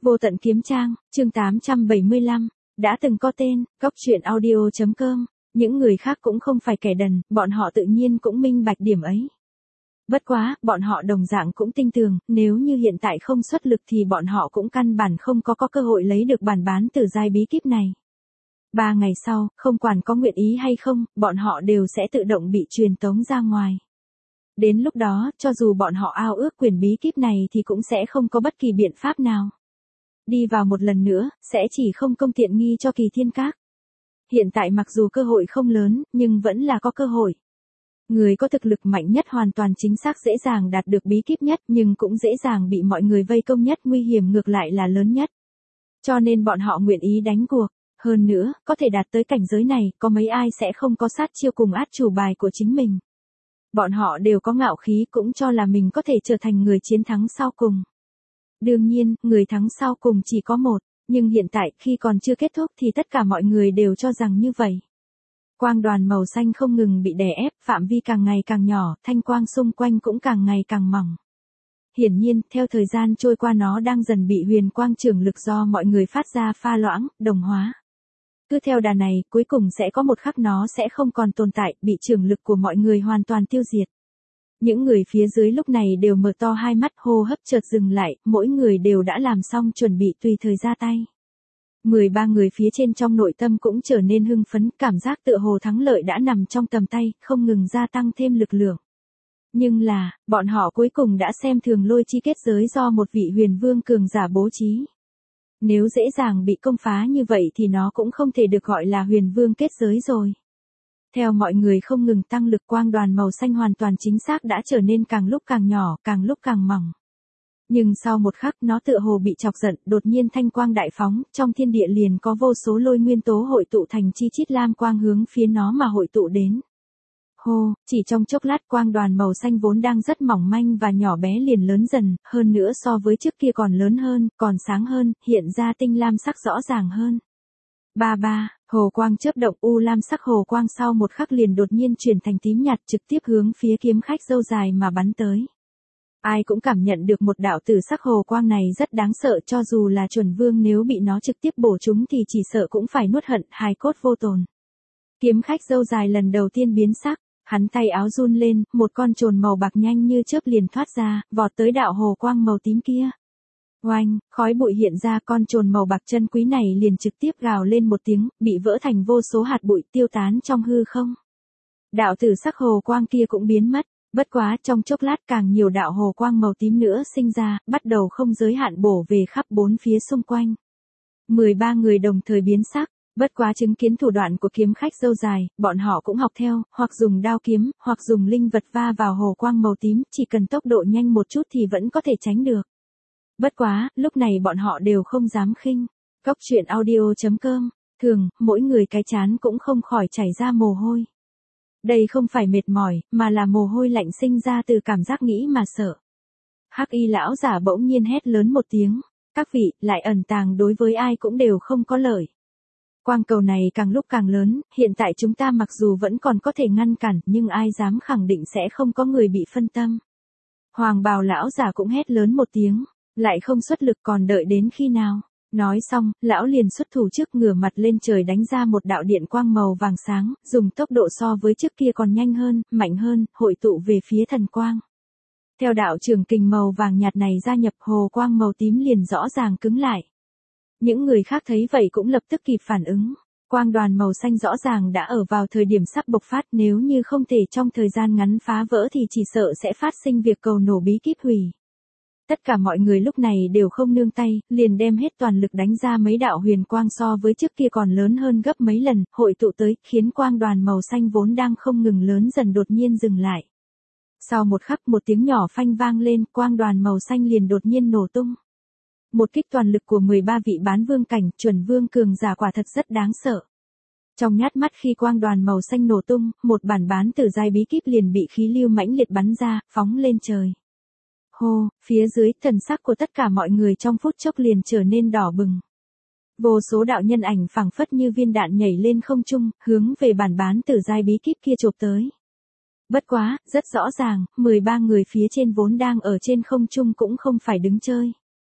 Vô tận kiếm trang, chương 875, đã từng có tên, góc truyện audio.com, những người khác cũng không phải kẻ đần, bọn họ tự nhiên cũng minh bạch điểm ấy. Bất quá, bọn họ đồng dạng cũng tin tưởng, nếu như hiện tại không xuất lực thì bọn họ cũng căn bản không có cơ hội lấy được bản bán tử giai bí kíp này. 3 ngày sau, không quản có nguyện ý hay không, bọn họ đều sẽ tự động bị truyền tống ra ngoài. Đến lúc đó, cho dù bọn họ ao ước quyền bí kíp này thì cũng sẽ không có bất kỳ biện pháp nào. Đi vào một lần nữa, sẽ chỉ không công tiện nghi cho Kỳ Thiên Các. Hiện tại mặc dù cơ hội không lớn, nhưng vẫn là có cơ hội. Người có thực lực mạnh nhất hoàn toàn chính xác dễ dàng đạt được bí kíp nhất nhưng cũng dễ dàng bị mọi người vây công nhất, nguy hiểm ngược lại là lớn nhất. Cho nên bọn họ nguyện ý đánh cuộc. Hơn nữa, có thể đạt tới cảnh giới này, có mấy ai sẽ không có sát chiêu cùng át chủ bài của chính mình. Bọn họ đều có ngạo khí cũng cho là mình có thể trở thành người chiến thắng sau cùng. Đương nhiên, người thắng sau cùng chỉ có một, nhưng hiện tại khi còn chưa kết thúc thì tất cả mọi người đều cho rằng như vậy. Quang đoàn màu xanh không ngừng bị đè ép, phạm vi càng ngày càng nhỏ, thanh quang xung quanh cũng càng ngày càng mỏng. Hiển nhiên, theo thời gian trôi qua nó đang dần bị huyền quang trưởng lực do mọi người phát ra pha loãng, đồng hóa. Cứ theo đà này, cuối cùng sẽ có một khắc nó sẽ không còn tồn tại, bị trưởng lực của mọi người hoàn toàn tiêu diệt. Những người phía dưới lúc này đều mở to hai mắt, hô hấp chợt dừng lại, mỗi người đều đã làm xong chuẩn bị tùy thời ra tay. 13 người phía trên trong nội tâm cũng trở nên hưng phấn, cảm giác tựa hồ thắng lợi đã nằm trong tầm tay, không ngừng gia tăng thêm lực lượng. Nhưng là, bọn họ cuối cùng đã xem thường lôi chi kết giới do một vị huyền vương cường giả bố trí. Nếu dễ dàng bị công phá như vậy thì nó cũng không thể được gọi là huyền vương kết giới rồi. Theo mọi người không ngừng tăng lực, quang đoàn màu xanh hoàn toàn chính xác đã trở nên càng lúc càng nhỏ, càng lúc càng mỏng. Nhưng sau một khắc nó tựa hồ bị chọc giận, đột nhiên thanh quang đại phóng, trong thiên địa liền có vô số lôi nguyên tố hội tụ thành chi chít lam quang hướng phía nó mà hội tụ đến. Hô, chỉ trong chốc lát quang đoàn màu xanh vốn đang rất mỏng manh và nhỏ bé liền lớn dần, hơn nữa so với trước kia còn lớn hơn, còn sáng hơn, hiện ra tinh lam sắc rõ ràng hơn. Ba, hồ quang chớp động, u lam sắc hồ quang sau một khắc liền đột nhiên chuyển thành tím nhạt, trực tiếp hướng phía kiếm khách râu dài mà bắn tới. Ai cũng cảm nhận được một đạo tử sắc hồ quang này rất đáng sợ, cho dù là chuẩn vương nếu bị nó trực tiếp bổ trúng thì chỉ sợ cũng phải nuốt hận, hài cốt vô tồn. Kiếm khách râu dài lần đầu tiên biến sắc, hắn tay áo run lên, một con trồn màu bạc nhanh như chớp liền thoát ra, vọt tới đạo hồ quang màu tím kia. Oanh, khói bụi hiện ra, con trồn màu bạc chân quý này liền trực tiếp gào lên một tiếng, bị vỡ thành vô số hạt bụi tiêu tán trong hư không. Đạo tử sắc hồ quang kia cũng biến mất, bất quá trong chốc lát càng nhiều đạo hồ quang màu tím nữa sinh ra, bắt đầu không giới hạn bổ về khắp bốn phía xung quanh. 13 người đồng thời biến sắc, bất quá chứng kiến thủ đoạn của kiếm khách râu dài, bọn họ cũng học theo, hoặc dùng đao kiếm, hoặc dùng linh vật va vào hồ quang màu tím, chỉ cần tốc độ nhanh một chút thì vẫn có thể tránh được. Bất quá, lúc này bọn họ đều không dám khinh. Góc truyện audio.com, thường, mỗi người cái trán cũng không khỏi chảy ra mồ hôi. Đây không phải mệt mỏi, mà là mồ hôi lạnh sinh ra từ cảm giác nghĩ mà sợ. Hắc y lão giả bỗng nhiên hét lớn một tiếng, các vị, lại ẩn tàng đối với ai cũng đều không có lợi. Quang cầu này càng lúc càng lớn, hiện tại chúng ta mặc dù vẫn còn có thể ngăn cản, nhưng ai dám khẳng định sẽ không có người bị phân tâm. Hoàng bào lão giả cũng hét lớn một tiếng, lại không xuất lực còn đợi đến khi nào. Nói xong, lão liền xuất thủ trước, ngửa mặt lên trời đánh ra một đạo điện quang màu vàng sáng, dùng tốc độ so với trước kia còn nhanh hơn, mạnh hơn, hội tụ về phía thần quang. Theo đạo trường kình màu vàng nhạt này gia nhập, hồ quang màu tím liền rõ ràng cứng lại. Những người khác thấy vậy cũng lập tức kịp phản ứng. Quang đoàn màu xanh rõ ràng đã ở vào thời điểm sắp bộc phát, nếu như không thể trong thời gian ngắn phá vỡ thì chỉ sợ sẽ phát sinh việc cầu nổ bí kíp hủy. Tất cả mọi người lúc này đều không nương tay, liền đem hết toàn lực đánh ra mấy đạo huyền quang so với trước kia còn lớn hơn gấp mấy lần, hội tụ tới, khiến quang đoàn màu xanh vốn đang không ngừng lớn dần đột nhiên dừng lại. Sau một khắc một tiếng nhỏ phanh vang lên, quang đoàn màu xanh liền đột nhiên nổ tung. Một kích toàn lực của 13 vị bán vương cảnh, chuẩn vương cường giả quả thật rất đáng sợ. Trong nhát mắt khi quang đoàn màu xanh nổ tung, một bản bán tử giai bí kíp liền bị khí lưu mãnh liệt bắn ra, phóng lên trời. Hô, phía dưới, thần sắc của tất cả mọi người trong phút chốc liền trở nên đỏ bừng. Vô số đạo nhân ảnh phảng phất như viên đạn nhảy lên không trung, hướng về bản bán tử giai bí kíp kia chộp tới. Bất quá, rất rõ ràng, 13 người phía trên vốn đang ở trên không trung cũng không phải đứng chơi.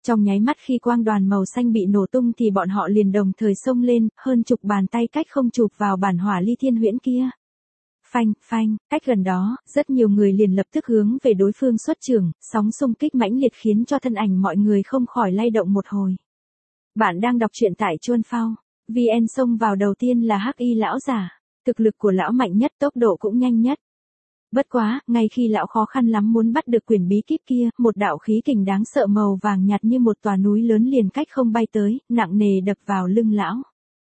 Trong nháy mắt khi quang đoàn màu xanh bị nổ tung thì bọn họ liền đồng thời xông lên, hơn chục bàn tay cách không chụp vào bản hỏa ly thiên huyễn kia. Phanh, phanh, cách gần đó, rất nhiều người liền lập tức hướng về đối phương xuất chưởng, sóng xung kích mãnh liệt khiến cho thân ảnh mọi người không khỏi lay động một hồi. Bạn đang đọc truyện tại Chuan Phao. VN xông vào đầu tiên là Hắc Y lão giả, thực lực của lão mạnh nhất, tốc độ cũng nhanh nhất. Bất quá, ngay khi lão khó khăn lắm muốn bắt được quyển bí kíp kia, một đạo khí kình đáng sợ màu vàng nhạt như một tòa núi lớn liền cách không bay tới, nặng nề đập vào lưng lão.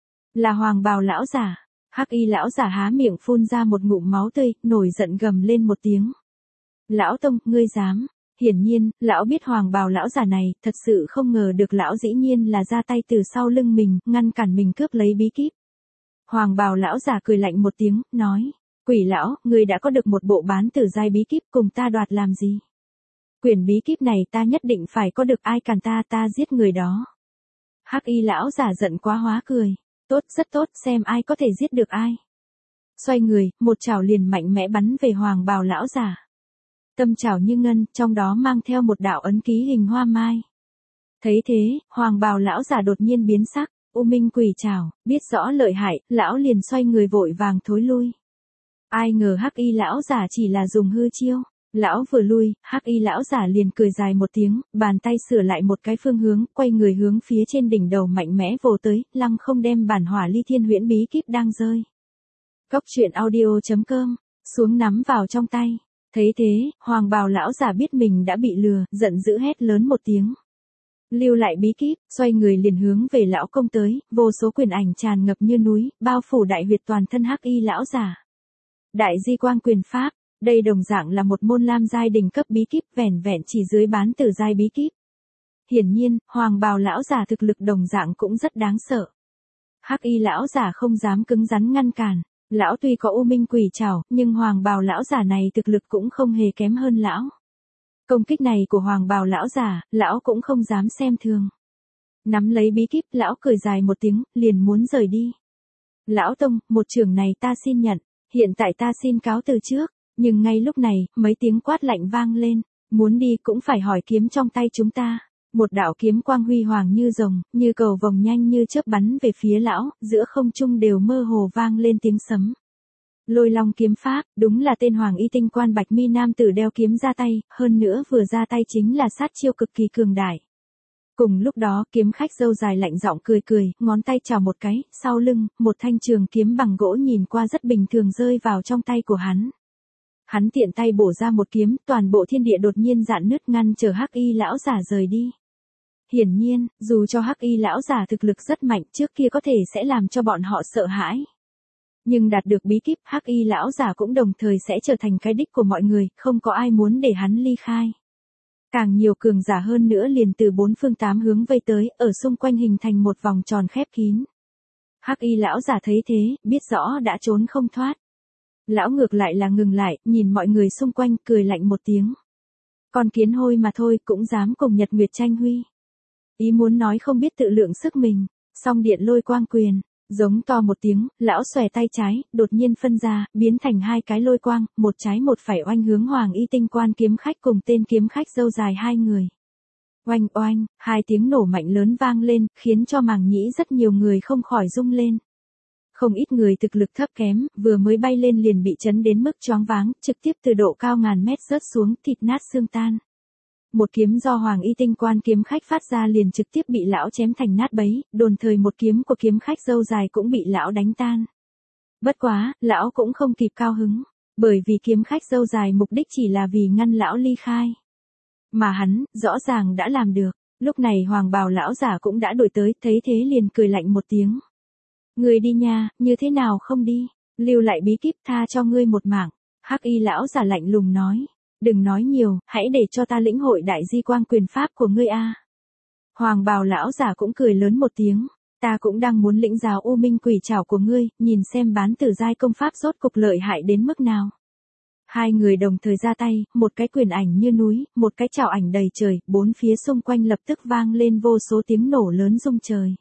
Là Hoàng Bào lão giả. Hắc Y lão giả há miệng phun ra một ngụm máu tươi, nổi giận gầm lên một tiếng. Lão Tông, ngươi dám? Hiển nhiên, lão biết Hoàng Bào lão giả này, thật sự không ngờ được lão dĩ nhiên là ra tay từ sau lưng mình, ngăn cản mình cướp lấy bí kíp. Hoàng Bào lão giả cười lạnh một tiếng, nói. Quỷ lão, ngươi đã có được một bộ bán tử giai bí kíp, cùng ta đoạt làm gì? Quyển bí kíp này ta nhất định phải có được, ai cản ta giết người đó. Hắc Y lão giả giận quá hóa cười. Tốt, rất tốt, xem ai có thể giết được ai. Xoay người, một chảo liền mạnh mẽ bắn về Hoàng Bào lão giả. Tâm chảo như ngân, trong đó mang theo một đạo ấn ký hình hoa mai. Thấy thế, Hoàng Bào lão giả đột nhiên biến sắc, U Minh Quỷ Trảo, biết rõ lợi hại, lão liền xoay người vội vàng thối lui. Ai ngờ Hắc Y lão giả chỉ là dùng hư chiêu, lão vừa lui, Hắc Y lão giả liền cười dài một tiếng, bàn tay sửa lại một cái phương hướng, quay người hướng phía trên đỉnh đầu mạnh mẽ vồ tới, lăng không đem bản hỏa ly thiên huyễn bí kíp đang rơi. Cốc truyện audio.com, xuống nắm vào trong tay. Thấy thế, Hoàng Bào lão giả biết mình đã bị lừa, giận dữ hét lớn một tiếng. Lưu lại bí kíp, xoay người liền hướng về lão công tới, vô số quyền ảnh tràn ngập như núi, bao phủ đại huyệt toàn thân Hắc Y lão giả. Đại Di Quang quyền pháp, đây đồng dạng là một môn lam giai đỉnh cấp bí kíp, vẻn vẹn chỉ dưới bán tử giai bí kíp. Hiển nhiên, Hoàng Bào lão giả thực lực đồng dạng cũng rất đáng sợ. Hắc Y lão giả không dám cứng rắn ngăn cản, lão tuy có U Minh Quỷ Trảo, nhưng Hoàng Bào lão giả này thực lực cũng không hề kém hơn lão. Công kích này của Hoàng Bào lão giả, lão cũng không dám xem thường. Nắm lấy bí kíp, lão cười dài một tiếng, liền muốn rời đi. Lão Tông, một trường này ta xin nhận, hiện tại ta xin cáo từ trước. Nhưng ngay lúc này, mấy tiếng quát lạnh vang lên, muốn đi cũng phải hỏi kiếm trong tay chúng ta. Một đạo kiếm quang huy hoàng như rồng, như cầu vồng nhanh như chớp bắn về phía lão, giữa không trung đều mơ hồ vang lên tiếng sấm. Lôi Long kiếm pháp, đúng là tên Hoàng Y tinh quan bạch mi nam tử đeo kiếm ra tay, hơn nữa vừa ra tay chính là sát chiêu cực kỳ cường đại. Cùng lúc đó, kiếm khách râu dài lạnh giọng cười cười, ngón tay chào một cái, sau lưng, một thanh trường kiếm bằng gỗ nhìn qua rất bình thường rơi vào trong tay của hắn. Hắn tiện tay bổ ra một kiếm, toàn bộ thiên địa đột nhiên rạn nứt ngăn chờ Hắc Y lão giả rời đi. Hiển nhiên, dù cho Hắc Y lão giả thực lực rất mạnh, trước kia có thể sẽ làm cho bọn họ sợ hãi. Nhưng đạt được bí kíp, Hắc Y lão giả cũng đồng thời sẽ trở thành cái đích của mọi người, không có ai muốn để hắn ly khai. Càng nhiều cường giả hơn nữa liền từ bốn phương tám hướng vây tới, ở xung quanh hình thành một vòng tròn khép kín. Hắc Y lão giả thấy thế, biết rõ đã trốn không thoát. Lão ngược lại là ngừng lại, nhìn mọi người xung quanh, cười lạnh một tiếng. Con kiến hôi mà thôi, cũng dám cùng Nhật Nguyệt tranh huy. Ý muốn nói không biết tự lượng sức mình, song điện lôi quang quyền, giống to một tiếng, lão xòe tay trái, đột nhiên phân ra, biến thành hai cái lôi quang, một trái một phải oanh hướng Hoàng Y tinh quan kiếm khách cùng tên kiếm khách râu dài hai người. Oanh oanh, hai tiếng nổ mạnh lớn vang lên, khiến cho màng nhĩ rất nhiều người không khỏi rung lên. Không ít người thực lực thấp kém, vừa mới bay lên liền bị chấn đến mức choáng váng, trực tiếp từ độ cao ngàn mét rớt xuống, thịt nát xương tan. Một kiếm do Hoàng Y tinh quan kiếm khách phát ra liền trực tiếp bị lão chém thành nát bấy, đồng thời một kiếm của kiếm khách râu dài cũng bị lão đánh tan. Bất quá, lão cũng không kịp cao hứng, bởi vì kiếm khách râu dài mục đích chỉ là vì ngăn lão ly khai. Mà hắn, rõ ràng đã làm được, lúc này Hoàng Bào lão giả cũng đã đuổi tới, thấy thế liền cười lạnh một tiếng. Ngươi đi nha, như thế nào không đi, lưu lại bí kíp tha cho ngươi một mạng. Hắc Y lão giả lạnh lùng nói. Đừng nói nhiều, hãy để cho ta lĩnh hội đại di quang quyền pháp của ngươi a. Hoàng Bào lão giả cũng cười lớn một tiếng. Ta cũng đang muốn lĩnh giáo U Minh Quỷ Trảo của ngươi, nhìn xem bán tử giai công pháp rốt cục lợi hại đến mức nào. Hai người đồng thời ra tay, một cái quyền ảnh như núi, một cái trảo ảnh đầy trời, bốn phía xung quanh lập tức vang lên vô số tiếng nổ lớn rung trời.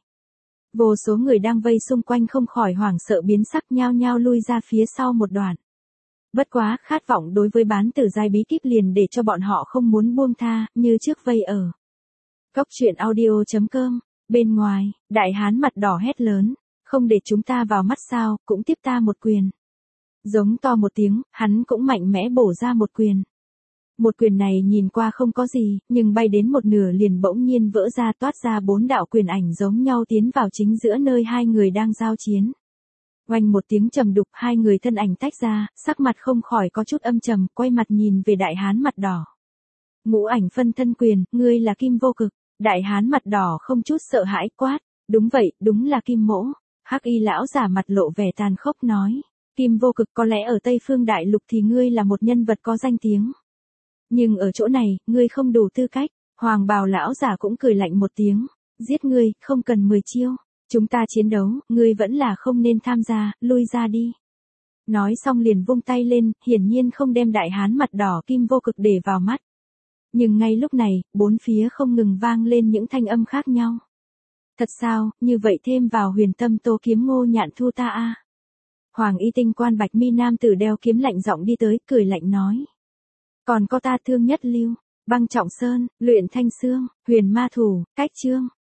Vô số người đang vây xung quanh không khỏi hoảng sợ biến sắc nhao nhao lui ra phía sau một đoạn. Bất quá, khát vọng đối với bán tử giai bí kíp liền để cho bọn họ không muốn buông tha, như trước vây ở. Cốc truyện audio.com. Bên ngoài, đại hán mặt đỏ hét lớn, không để chúng ta vào mắt sao, cũng tiếp ta một quyền. Giống to một tiếng, hắn cũng mạnh mẽ bổ ra một quyền. Một quyền này nhìn qua không có gì, nhưng bay đến một nửa liền bỗng nhiên vỡ ra, toát ra 4 đạo quyền ảnh giống nhau tiến vào chính giữa nơi hai người đang giao chiến. Oanh một tiếng trầm đục, hai người thân ảnh tách ra, sắc mặt không khỏi có chút âm trầm, quay mặt nhìn về đại hán mặt đỏ. Ngũ ảnh phân thân quyền, ngươi là Kim Vô Cực. Đại hán mặt đỏ không chút sợ hãi quát, đúng vậy, đúng là Kim Mỗ. Hắc y lão giả mặt lộ vẻ tàn khốc nói, Kim Vô Cực, có lẽ ở Tây Phương Đại Lục thì ngươi là một nhân vật có danh tiếng. Nhưng ở chỗ này, ngươi không đủ tư cách. Hoàng bào lão giả cũng cười lạnh một tiếng, giết ngươi, không cần 10 chiêu. Chúng ta chiến đấu, ngươi vẫn là không nên tham gia, lui ra đi. Nói xong liền vung tay lên, hiển nhiên không đem đại hán mặt đỏ Kim Vô Cực để vào mắt. Nhưng ngay lúc này, bốn phía không ngừng vang lên những thanh âm khác nhau. Thật sao, như vậy thêm vào huyền tâm Tô Kiếm Ngô Nhạn Thu ta a. Hoàng y tinh quan bạch mi nam tử đeo kiếm lạnh giọng đi tới, cười lạnh nói. Còn có ta Thương Nhất Lưu, Băng Trọng Sơn, Luyện Thanh Xương, Huyền Ma Thủ, Cách Trương.